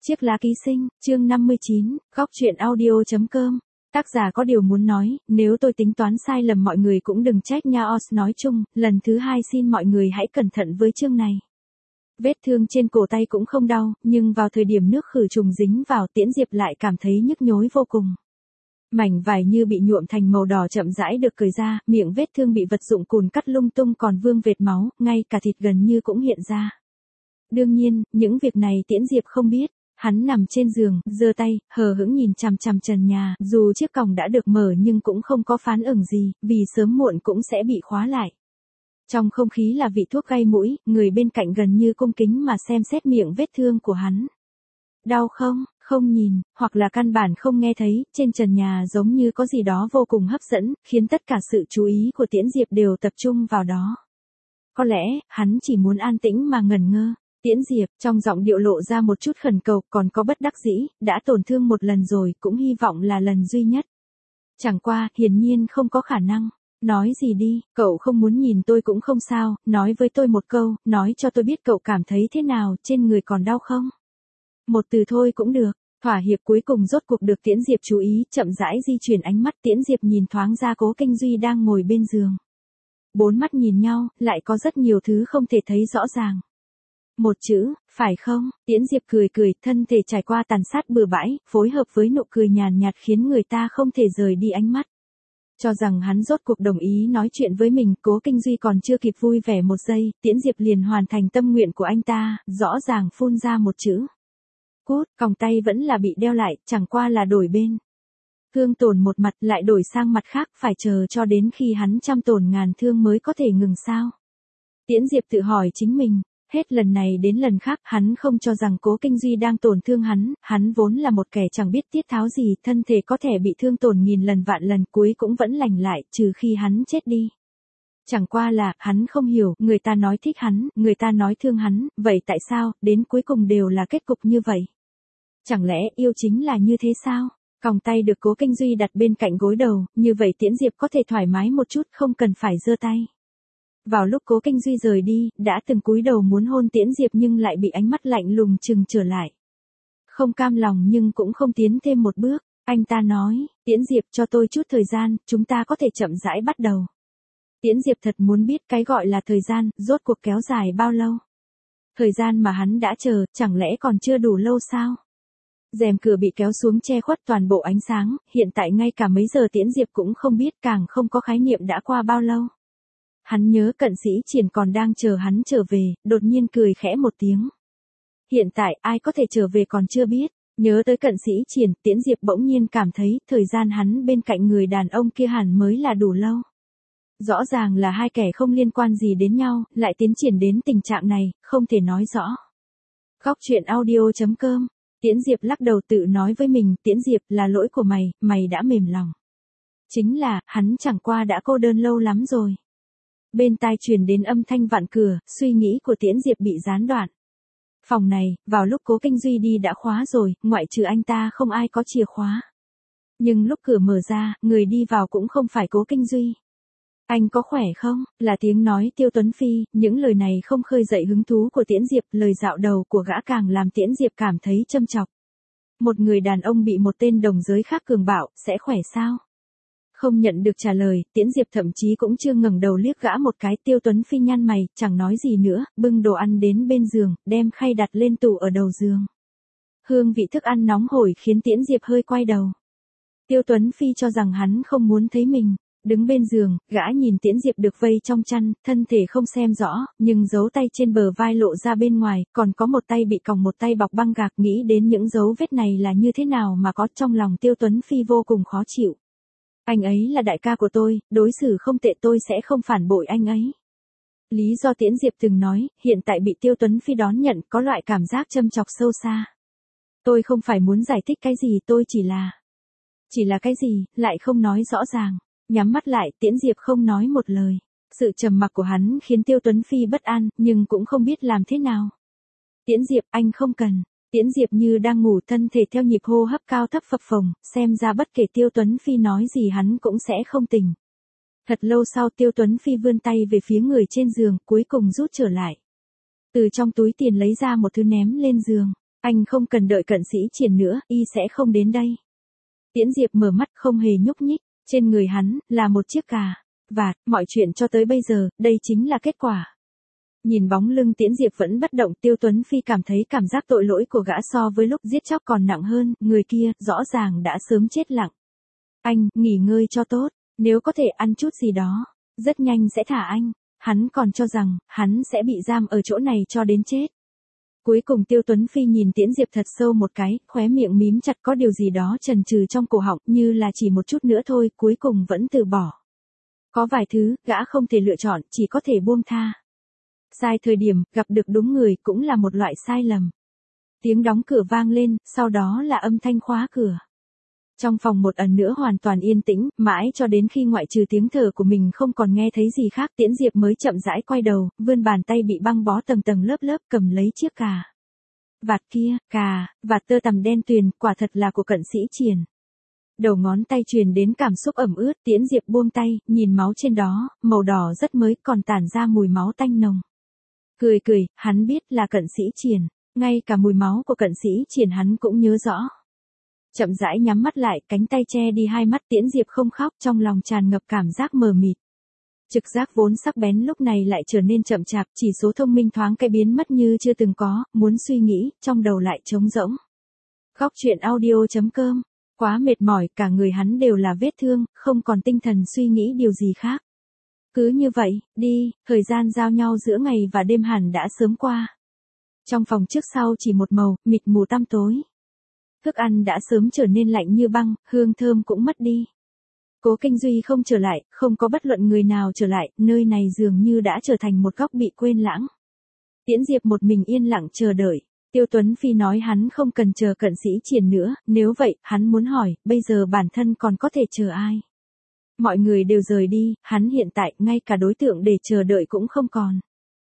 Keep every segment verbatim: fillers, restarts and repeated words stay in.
Chiếc lá ký sinh, chương năm mươi chín, góc truyện audio.com. Tác giả có điều muốn nói, nếu tôi tính toán sai lầm mọi người cũng đừng trách nha. Os nói chung, lần thứ hai xin mọi người hãy cẩn thận với chương này. Vết thương trên cổ tay cũng không đau, nhưng vào thời điểm nước khử trùng dính vào, Tiễn Diệp lại cảm thấy nhức nhối vô cùng. Mảnh vải như bị nhuộm thành màu đỏ chậm rãi được cởi ra, miệng vết thương bị vật dụng cùn cắt lung tung còn vương vệt máu, ngay cả thịt gần như cũng hiện ra. Đương nhiên, những việc này Tiễn Diệp không biết. Hắn nằm trên giường, giơ tay, hờ hững nhìn chằm chằm trần nhà, dù chiếc còng đã được mở nhưng cũng không có phản ứng gì, vì sớm muộn cũng sẽ bị khóa lại. Trong không khí là vị thuốc gây mũi, người bên cạnh gần như cung kính mà xem xét miệng vết thương của hắn. Đau không? Không nhìn, hoặc là căn bản không nghe thấy, trên trần nhà giống như có gì đó vô cùng hấp dẫn, khiến tất cả sự chú ý của Tiễn Diệp đều tập trung vào đó. Có lẽ, hắn chỉ muốn an tĩnh mà ngẩn ngơ. Tiễn Diệp, trong giọng điệu lộ ra một chút khẩn cầu, còn có bất đắc dĩ, đã tổn thương một lần rồi, cũng hy vọng là lần duy nhất. Chẳng qua, hiển nhiên không có khả năng. Nói gì đi, cậu không muốn nhìn tôi cũng không sao, nói với tôi một câu, nói cho tôi biết cậu cảm thấy thế nào, trên người còn đau không? Một từ thôi cũng được. Thỏa hiệp cuối cùng rốt cuộc được Tiễn Diệp chú ý, chậm rãi di chuyển ánh mắt. Tiễn Diệp nhìn thoáng ra Cố Kinh Duy đang ngồi bên giường. Bốn mắt nhìn nhau, lại có rất nhiều thứ không thể thấy rõ ràng. Một chữ, phải không? Tiễn Diệp cười cười, thân thể trải qua tàn sát bừa bãi, phối hợp với nụ cười nhàn nhạt khiến người ta không thể rời đi ánh mắt. Cho rằng hắn rốt cuộc đồng ý nói chuyện với mình, Cố Kinh Duy còn chưa kịp vui vẻ một giây, Tiễn Diệp liền hoàn thành tâm nguyện của anh ta, rõ ràng phun ra một chữ. Cút, còng tay vẫn là bị đeo lại, chẳng qua là đổi bên. Thương tổn một mặt lại đổi sang mặt khác, phải chờ cho đến khi hắn trăm tổn ngàn thương mới có thể ngừng sao? Tiễn Diệp tự hỏi chính mình. Hết lần này đến lần khác, hắn không cho rằng Cố Kinh Duy đang tổn thương hắn, hắn vốn là một kẻ chẳng biết tiết tháo gì, thân thể có thể bị thương tổn nghìn lần vạn lần, cuối cũng vẫn lành lại, trừ khi hắn chết đi. Chẳng qua là, hắn không hiểu, người ta nói thích hắn, người ta nói thương hắn, vậy tại sao, đến cuối cùng đều là kết cục như vậy? Chẳng lẽ yêu chính là như thế sao? Còng tay được Cố Kinh Duy đặt bên cạnh gối đầu, như vậy Tiễn Diệp có thể thoải mái một chút, không cần phải giơ tay. Vào lúc Cố Kinh Duy rời đi, đã từng cúi đầu muốn hôn Tiễn Diệp nhưng lại bị ánh mắt lạnh lùng trừng trở lại. Không cam lòng nhưng cũng không tiến thêm một bước, anh ta nói, Tiễn Diệp cho tôi chút thời gian, chúng ta có thể chậm rãi bắt đầu. Tiễn Diệp thật muốn biết cái gọi là thời gian, rốt cuộc kéo dài bao lâu. Thời gian mà hắn đã chờ, chẳng lẽ còn chưa đủ lâu sao? Rèm cửa bị kéo xuống che khuất toàn bộ ánh sáng, hiện tại ngay cả mấy giờ Tiễn Diệp cũng không biết, càng không có khái niệm đã qua bao lâu. Hắn nhớ Cận Sĩ Triển còn đang chờ hắn trở về, đột nhiên cười khẽ một tiếng. Hiện tại ai có thể trở về còn chưa biết, nhớ tới Cận Sĩ Triển, Tiễn Diệp bỗng nhiên cảm thấy thời gian hắn bên cạnh người đàn ông kia hẳn mới là đủ lâu. Rõ ràng là hai kẻ không liên quan gì đến nhau, lại tiến triển đến tình trạng này, không thể nói rõ. Góc truyện audio.com. Tiễn Diệp lắc đầu tự nói với mình, Tiễn Diệp là lỗi của mày, mày đã mềm lòng. Chính là, hắn chẳng qua đã cô đơn lâu lắm rồi. Bên tai truyền đến âm thanh vặn cửa, suy nghĩ của Tiễn Diệp bị gián đoạn. Phòng này, vào lúc Cố Kinh Duy đi đã khóa rồi, ngoại trừ anh ta không ai có chìa khóa. Nhưng lúc cửa mở ra, người đi vào cũng không phải Cố Kinh Duy. Anh có khỏe không? Là tiếng nói Tiêu Tuấn Phi, những lời này không khơi dậy hứng thú của Tiễn Diệp, lời dạo đầu của gã càng làm Tiễn Diệp cảm thấy châm chọc. Một người đàn ông bị một tên đồng giới khác cường bạo, sẽ khỏe sao? Không nhận được trả lời, Tiễn Diệp thậm chí cũng chưa ngẩng đầu liếc gã một cái. Tiêu Tuấn Phi nhăn mày, chẳng nói gì nữa, bưng đồ ăn đến bên giường, đem khay đặt lên tủ ở đầu giường. Hương vị thức ăn nóng hổi khiến Tiễn Diệp hơi quay đầu. Tiêu Tuấn Phi cho rằng hắn không muốn thấy mình. Đứng bên giường, gã nhìn Tiễn Diệp được vây trong chăn, thân thể không xem rõ, nhưng dấu tay trên bờ vai lộ ra bên ngoài, còn có một tay bị còng một tay bọc băng gạc, nghĩ đến những dấu vết này là như thế nào mà có, trong lòng Tiêu Tuấn Phi vô cùng khó chịu. Anh ấy là đại ca của tôi, đối xử không tệ, tôi sẽ không phản bội anh ấy. Lý do Tiễn Diệp từng nói, hiện tại bị Tiêu Tuấn Phi đón nhận, có loại cảm giác châm chọc sâu xa. Tôi không phải muốn giải thích cái gì, tôi chỉ là... Chỉ là cái gì, lại không nói rõ ràng. Nhắm mắt lại, Tiễn Diệp không nói một lời. Sự trầm mặc của hắn khiến Tiêu Tuấn Phi bất an, nhưng cũng không biết làm thế nào. Tiễn Diệp, anh không cần. Tiễn Diệp như đang ngủ, thân thể theo nhịp hô hấp cao thấp phập phồng, xem ra bất kể Tiêu Tuấn Phi nói gì hắn cũng sẽ không tỉnh. Thật lâu sau Tiêu Tuấn Phi vươn tay về phía người trên giường, cuối cùng rút trở lại. Từ trong túi tiền lấy ra một thứ ném lên giường. Anh không cần đợi Cận Sĩ Triển nữa, y sẽ không đến đây. Tiễn Diệp mở mắt không hề nhúc nhích, trên người hắn, là một chiếc cà. Vạt, mọi chuyện cho tới bây giờ, đây chính là kết quả. Nhìn bóng lưng Tiễn Diệp vẫn bất động, Tiêu Tuấn Phi cảm thấy cảm giác tội lỗi của gã so với lúc giết chóc còn nặng hơn, người kia, rõ ràng đã sớm chết lặng. Anh, nghỉ ngơi cho tốt, nếu có thể ăn chút gì đó, rất nhanh sẽ thả anh. Hắn còn cho rằng, hắn sẽ bị giam ở chỗ này cho đến chết. Cuối cùng Tiêu Tuấn Phi nhìn Tiễn Diệp thật sâu một cái, khóe miệng mím chặt, có điều gì đó chần chừ trong cổ họng, như là chỉ một chút nữa thôi, cuối cùng vẫn từ bỏ. Có vài thứ, gã không thể lựa chọn, chỉ có thể buông tha. Sai thời điểm, gặp được đúng người cũng là một loại sai lầm. Tiếng đóng cửa vang lên, sau đó là âm thanh khóa cửa. Trong phòng một ẩn nữa hoàn toàn yên tĩnh, mãi cho đến khi ngoại trừ tiếng thở của mình không còn nghe thấy gì khác, Tiễn Diệp mới chậm rãi quay đầu, vươn bàn tay bị băng bó tầng tầng lớp lớp cầm lấy chiếc cà. Vạt kia, cà, vạt tơ tằm đen tuyền, quả thật là của Cận Sĩ Triển. Đầu ngón tay truyền đến cảm xúc ẩm ướt, Tiễn Diệp buông tay, nhìn máu trên đó, màu đỏ rất mới, còn tản ra mùi máu tanh nồng. Cười cười, hắn biết là Cận Sĩ Triển, ngay cả mùi máu của Cận Sĩ Triển hắn cũng nhớ rõ. Chậm rãi nhắm mắt lại, cánh tay che đi hai mắt, Tiễn Diệp không khóc, trong lòng tràn ngập cảm giác mờ mịt. Trực giác vốn sắc bén lúc này lại trở nên chậm chạp, chỉ số thông minh thoáng cái biến mất như chưa từng có, muốn suy nghĩ, trong đầu lại trống rỗng. Góc truyện audio chấm com, quá mệt mỏi, cả người hắn đều là vết thương, không còn tinh thần suy nghĩ điều gì khác. Cứ như vậy, đi, thời gian giao nhau giữa ngày và đêm hẳn đã sớm qua. Trong phòng trước sau chỉ một màu, mịt mù tăm tối. Thức ăn đã sớm trở nên lạnh như băng, hương thơm cũng mất đi. Cố Kinh Duy không trở lại, không có bất luận người nào trở lại, nơi này dường như đã trở thành một góc bị quên lãng. Tiễn Diệp một mình yên lặng chờ đợi. Tiêu Tuấn Phi nói hắn không cần chờ Cận Sĩ Triển nữa, nếu vậy, hắn muốn hỏi, bây giờ bản thân còn có thể chờ ai? Mọi người đều rời đi, hắn hiện tại, ngay cả đối tượng để chờ đợi cũng không còn.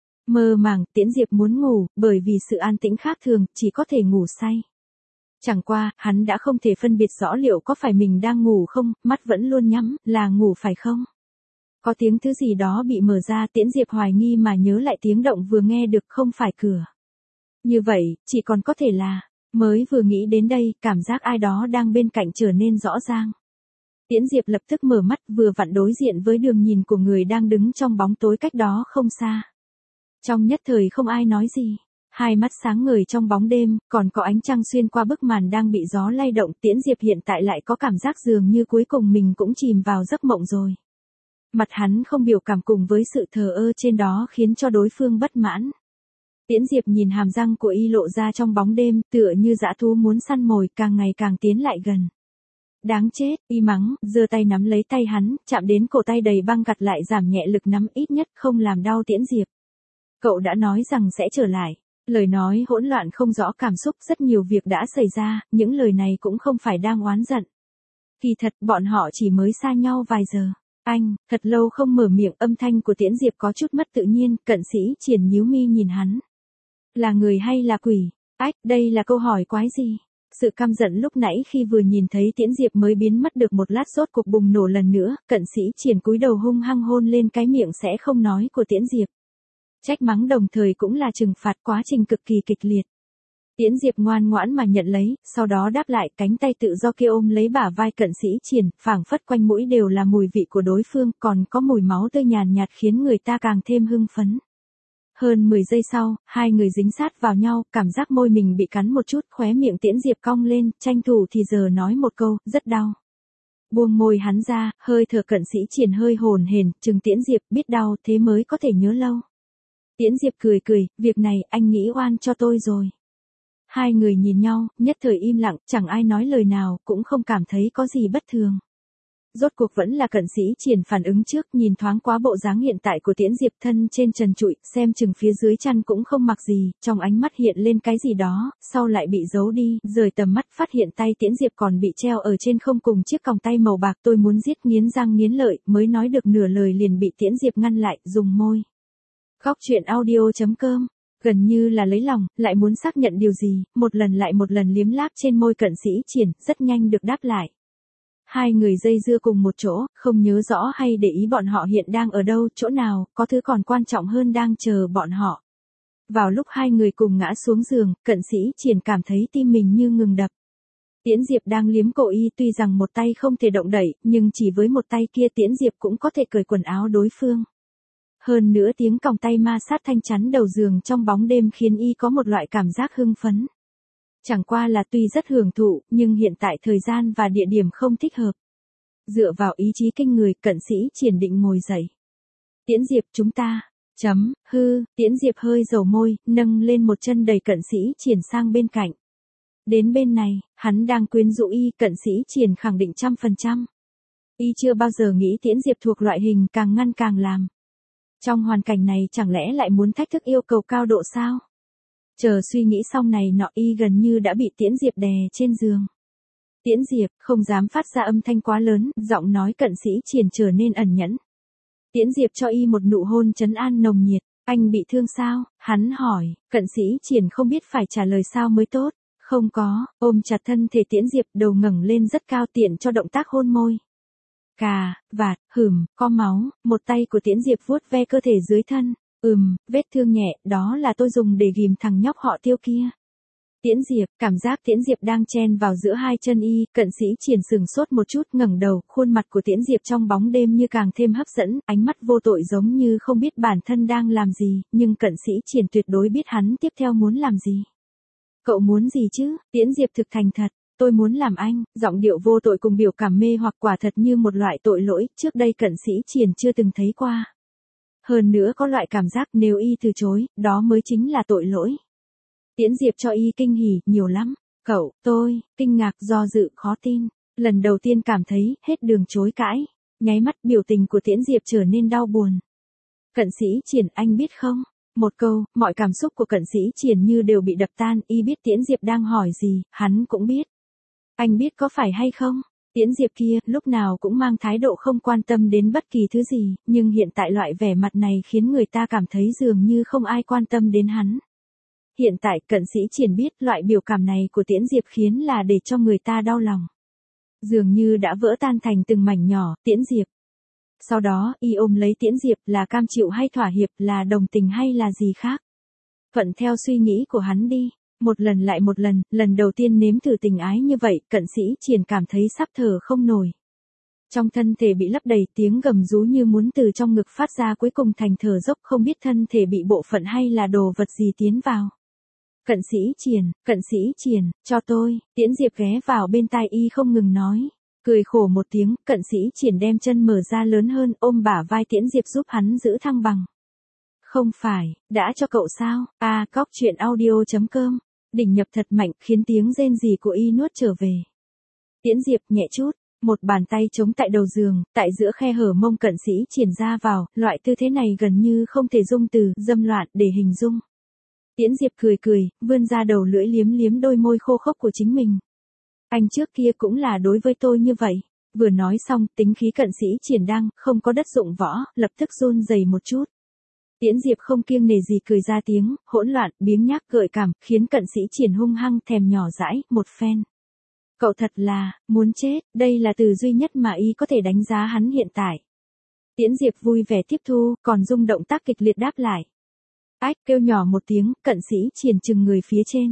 Mơ màng, Tiễn Diệp muốn ngủ, bởi vì sự an tĩnh khác thường, chỉ có thể ngủ say. Chẳng qua, hắn đã không thể phân biệt rõ liệu có phải mình đang ngủ không, mắt vẫn luôn nhắm, là ngủ phải không? Có tiếng thứ gì đó bị mở ra, Tiễn Diệp hoài nghi mà nhớ lại tiếng động vừa nghe được, không phải cửa. Như vậy, chỉ còn có thể là, mới vừa nghĩ đến đây, cảm giác ai đó đang bên cạnh trở nên rõ ràng. Tiễn Diệp lập tức mở mắt, vừa vặn đối diện với đường nhìn của người đang đứng trong bóng tối cách đó không xa. Trong nhất thời không ai nói gì. Hai mắt sáng ngời trong bóng đêm, còn có ánh trăng xuyên qua bức màn đang bị gió lay động, Tiễn Diệp hiện tại lại có cảm giác dường như cuối cùng mình cũng chìm vào giấc mộng rồi. Mặt hắn không biểu cảm cùng với sự thờ ơ trên đó khiến cho đối phương bất mãn. Tiễn Diệp nhìn hàm răng của y lộ ra trong bóng đêm, tựa như dã thú muốn săn mồi, càng ngày càng tiến lại gần. Đáng chết, y mắng, giơ tay nắm lấy tay hắn, chạm đến cổ tay đầy băng gặt lại giảm nhẹ lực nắm, ít nhất không làm đau Tiễn Diệp. Cậu đã nói rằng sẽ trở lại. Lời nói hỗn loạn không rõ cảm xúc, rất nhiều việc đã xảy ra, những lời này cũng không phải đang oán giận. Kỳ thật, bọn họ chỉ mới xa nhau vài giờ. Anh, thật lâu không mở miệng, âm thanh của Tiễn Diệp có chút mất tự nhiên, Cận Sĩ Triển nhíu mi nhìn hắn. Là người hay là quỷ? Ách, đây là câu hỏi quái gì? Sự căm giận lúc nãy khi vừa nhìn thấy Tiễn Diệp mới biến mất được một lát, rốt cuộc bùng nổ lần nữa, Cận Sĩ Triển cúi đầu hung hăng hôn lên cái miệng sẽ không nói của Tiễn Diệp. Trách mắng đồng thời cũng là trừng phạt, quá trình cực kỳ kịch liệt. Tiễn Diệp ngoan ngoãn mà nhận lấy, sau đó đáp lại, cánh tay tự do kia ôm lấy bả vai Cận Sĩ Triển, phảng phất quanh mũi đều là mùi vị của đối phương, còn có mùi máu tươi nhàn nhạt khiến người ta càng thêm hưng phấn. Hơn mười giây sau, hai người dính sát vào nhau, cảm giác môi mình bị cắn một chút, khóe miệng Tiễn Diệp cong lên, tranh thủ thì giờ nói một câu, rất đau. Buông môi hắn ra, hơi thở Cận Sĩ Triển hơi hồn hển, chừng Tiễn Diệp, biết đau thế mới có thể nhớ lâu. Tiễn Diệp cười cười, việc này anh nghĩ oan cho tôi rồi. Hai người nhìn nhau, nhất thời im lặng, chẳng ai nói lời nào, cũng không cảm thấy có gì bất thường. Rốt cuộc vẫn là Cận Sĩ Triển phản ứng trước, nhìn thoáng qua bộ dáng hiện tại của Tiễn Diệp, thân trên trần trụi, xem chừng phía dưới chăn cũng không mặc gì, trong ánh mắt hiện lên cái gì đó, sau lại bị giấu đi, rời tầm mắt phát hiện tay Tiễn Diệp còn bị treo ở trên không cùng chiếc còng tay màu bạc, tôi muốn giết, nghiến răng nghiến lợi, mới nói được nửa lời liền bị Tiễn Diệp ngăn lại, dùng môi. Góc truyện audio chấm com, gần như là lấy lòng, lại muốn xác nhận điều gì, một lần lại một lần liếm láp trên môi Cận Sĩ Triển, rất nhanh được đáp lại. Hai người dây dưa cùng một chỗ, không nhớ rõ hay để ý bọn họ hiện đang ở đâu, chỗ nào, có thứ còn quan trọng hơn đang chờ bọn họ. Vào lúc hai người cùng ngã xuống giường, Cận Sĩ Triển cảm thấy tim mình như ngừng đập. Tiễn Diệp đang liếm cổ y, tuy rằng một tay không thể động đậy, nhưng chỉ với một tay kia Tiễn Diệp cũng có thể cởi quần áo đối phương. Hơn nữa tiếng còng tay ma sát thanh chắn đầu giường trong bóng đêm khiến y có một loại cảm giác hưng phấn. Chẳng qua là tuy rất hưởng thụ, nhưng hiện tại thời gian và địa điểm không thích hợp. Dựa vào ý chí kinh người, Cận Sĩ Triển định ngồi dậy. Tiễn Diệp, chúng ta, chấm, hư, Tiễn Diệp hơi dầu môi, nâng lên một chân đẩy Cận Sĩ Triển sang bên cạnh. Đến bên này, hắn đang quyến rũ y, Cận Sĩ Triển khẳng định trăm phần trăm. Y chưa bao giờ nghĩ Tiễn Diệp thuộc loại hình càng ngăn càng làm. Trong hoàn cảnh này chẳng lẽ lại muốn thách thức yêu cầu cao độ sao? Chờ suy nghĩ xong này nọ, y gần như đã bị Tiễn Diệp đè trên giường. Tiễn Diệp không dám phát ra âm thanh quá lớn, giọng nói Cận Sĩ Triển trở nên ẩn nhẫn. Tiễn Diệp cho y một nụ hôn trấn an nồng nhiệt. Anh bị thương sao? Hắn hỏi. Cận Sĩ Triển không biết phải trả lời sao mới tốt. Không có, ôm chặt thân thể Tiễn Diệp, đầu ngẩng lên rất cao tiện cho động tác hôn môi. Cà, vạt, hửm, có máu, một tay của Tiễn Diệp vuốt ve cơ thể dưới thân. Ừm, vết thương nhẹ, đó là tôi dùng để ghìm thằng nhóc họ Tiêu kia. Tiễn Diệp, cảm giác Tiễn Diệp đang chen vào giữa hai chân y, Cận Sĩ Triển sừng sốt một chút, ngẩng đầu, khuôn mặt của Tiễn Diệp trong bóng đêm như càng thêm hấp dẫn, ánh mắt vô tội giống như không biết bản thân đang làm gì, nhưng Cận Sĩ Triển tuyệt đối biết hắn tiếp theo muốn làm gì. Cậu muốn gì chứ? Tiễn Diệp thực thành thật. Tôi muốn làm anh, giọng điệu vô tội cùng biểu cảm mê hoặc quả thật như một loại tội lỗi, trước đây Cận Sĩ Triển chưa từng thấy qua. Hơn nữa có loại cảm giác nếu y từ chối, đó mới chính là tội lỗi. Tiễn Diệp cho y kinh hỉ, nhiều lắm. Cậu, tôi, kinh ngạc, do dự, khó tin. Lần đầu tiên cảm thấy, hết đường chối cãi. Nháy mắt biểu tình của Tiễn Diệp trở nên đau buồn. Cận Sĩ Triển, anh biết không? Một câu, mọi cảm xúc của Cận Sĩ Triển như đều bị đập tan, y biết Tiễn Diệp đang hỏi gì, hắn cũng biết. Anh biết có phải hay không? Tiễn Diệp kia, lúc nào cũng mang thái độ không quan tâm đến bất kỳ thứ gì, nhưng hiện tại loại vẻ mặt này khiến người ta cảm thấy dường như không ai quan tâm đến hắn. Hiện tại, Cận Sĩ Triển biết loại biểu cảm này của Tiễn Diệp khiến là để cho người ta đau lòng. Dường như đã vỡ tan thành từng mảnh nhỏ, Tiễn Diệp. Sau đó, y ôm lấy Tiễn Diệp, là cam chịu hay thỏa hiệp, là đồng tình hay là gì khác. Thuận theo suy nghĩ của hắn đi. Một lần lại một lần, lần đầu tiên nếm thử tình ái như vậy, Cận Sĩ Triển cảm thấy sắp thở không nổi. Trong thân thể bị lấp đầy, tiếng gầm rú như muốn từ trong ngực phát ra, cuối cùng thành thở dốc, không biết thân thể bị bộ phận hay là đồ vật gì tiến vào. Cận Sĩ Triển, Cận Sĩ Triển, cho tôi. Tiễn Diệp ghé vào bên tai y không ngừng nói. Cười khổ một tiếng, Cận Sĩ Triển đem chân mở ra lớn hơn, ôm bả vai Tiễn Diệp giúp hắn giữ thăng bằng. Không phải, đã cho cậu sao? A, cóc truyện audio chấm com. Đỉnh nhập thật mạnh, khiến tiếng rên rỉ của y nuốt trở về. Tiễn Diệp nhẹ chút, một bàn tay chống tại đầu giường, tại giữa khe hở mông Cận Sĩ Triển ra vào, loại tư thế này gần như không thể dùng từ dâm loạn để hình dung. Tiễn Diệp cười cười, vươn ra đầu lưỡi liếm liếm đôi môi khô khốc của chính mình. Anh trước kia cũng là đối với tôi như vậy. Vừa nói xong, tính khí Cận Sĩ Triển đang không có đất dụng võ, lập tức run rẩy một chút. Tiễn Diệp không kiêng nể gì cười ra tiếng, hỗn loạn, biếng nhác gợi cảm, khiến Cận Sĩ Triển hung hăng thèm nhỏ dãi, một phen. Cậu thật là, muốn chết, đây là từ duy nhất mà y có thể đánh giá hắn hiện tại. Tiễn Diệp vui vẻ tiếp thu, còn rung động tác kịch liệt đáp lại. Ách, kêu nhỏ một tiếng, Cận Sĩ Triển chừng người phía trên.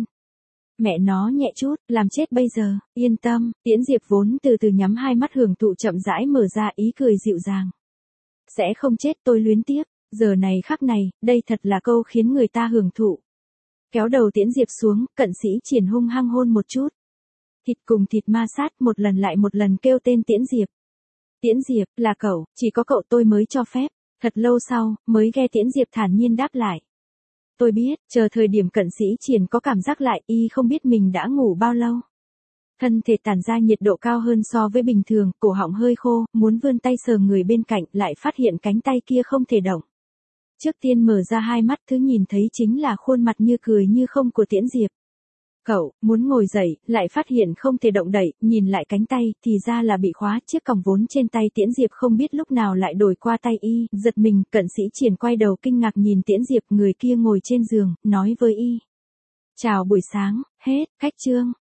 Mẹ nó nhẹ chút, làm chết bây giờ, yên tâm, Tiễn Diệp vốn từ từ nhắm hai mắt hưởng thụ chậm rãi mở ra, ý cười dịu dàng. Sẽ không chết, tôi luyến tiếc. Giờ này khắc này, đây thật là câu khiến người ta hưởng thụ. Kéo đầu Tiễn Diệp xuống, Cận Sĩ Triển hung hăng hôn một chút. Thịt cùng thịt ma sát, một lần lại một lần kêu tên Tiễn Diệp. Tiễn Diệp, là cậu, chỉ có cậu tôi mới cho phép. Thật lâu sau, mới nghe Tiễn Diệp thản nhiên đáp lại. Tôi biết, chờ thời điểm Cận Sĩ Triển có cảm giác lại, y không biết mình đã ngủ bao lâu. Thân thể tản ra nhiệt độ cao hơn so với bình thường, cổ họng hơi khô, muốn vươn tay sờ người bên cạnh, lại phát hiện cánh tay kia không thể động. Trước tiên mở ra hai mắt, thứ nhìn thấy chính là khuôn mặt như cười như không của Tiễn Diệp. Cậu, muốn ngồi dậy, lại phát hiện không thể động đậy, nhìn lại cánh tay, thì ra là bị khóa, chiếc còng vốn trên tay Tiễn Diệp không biết lúc nào lại đổi qua tay y, giật mình, Cận Sĩ Triển quay đầu kinh ngạc nhìn Tiễn Diệp, người kia ngồi trên giường, nói với y. Chào buổi sáng, hết, khách chương.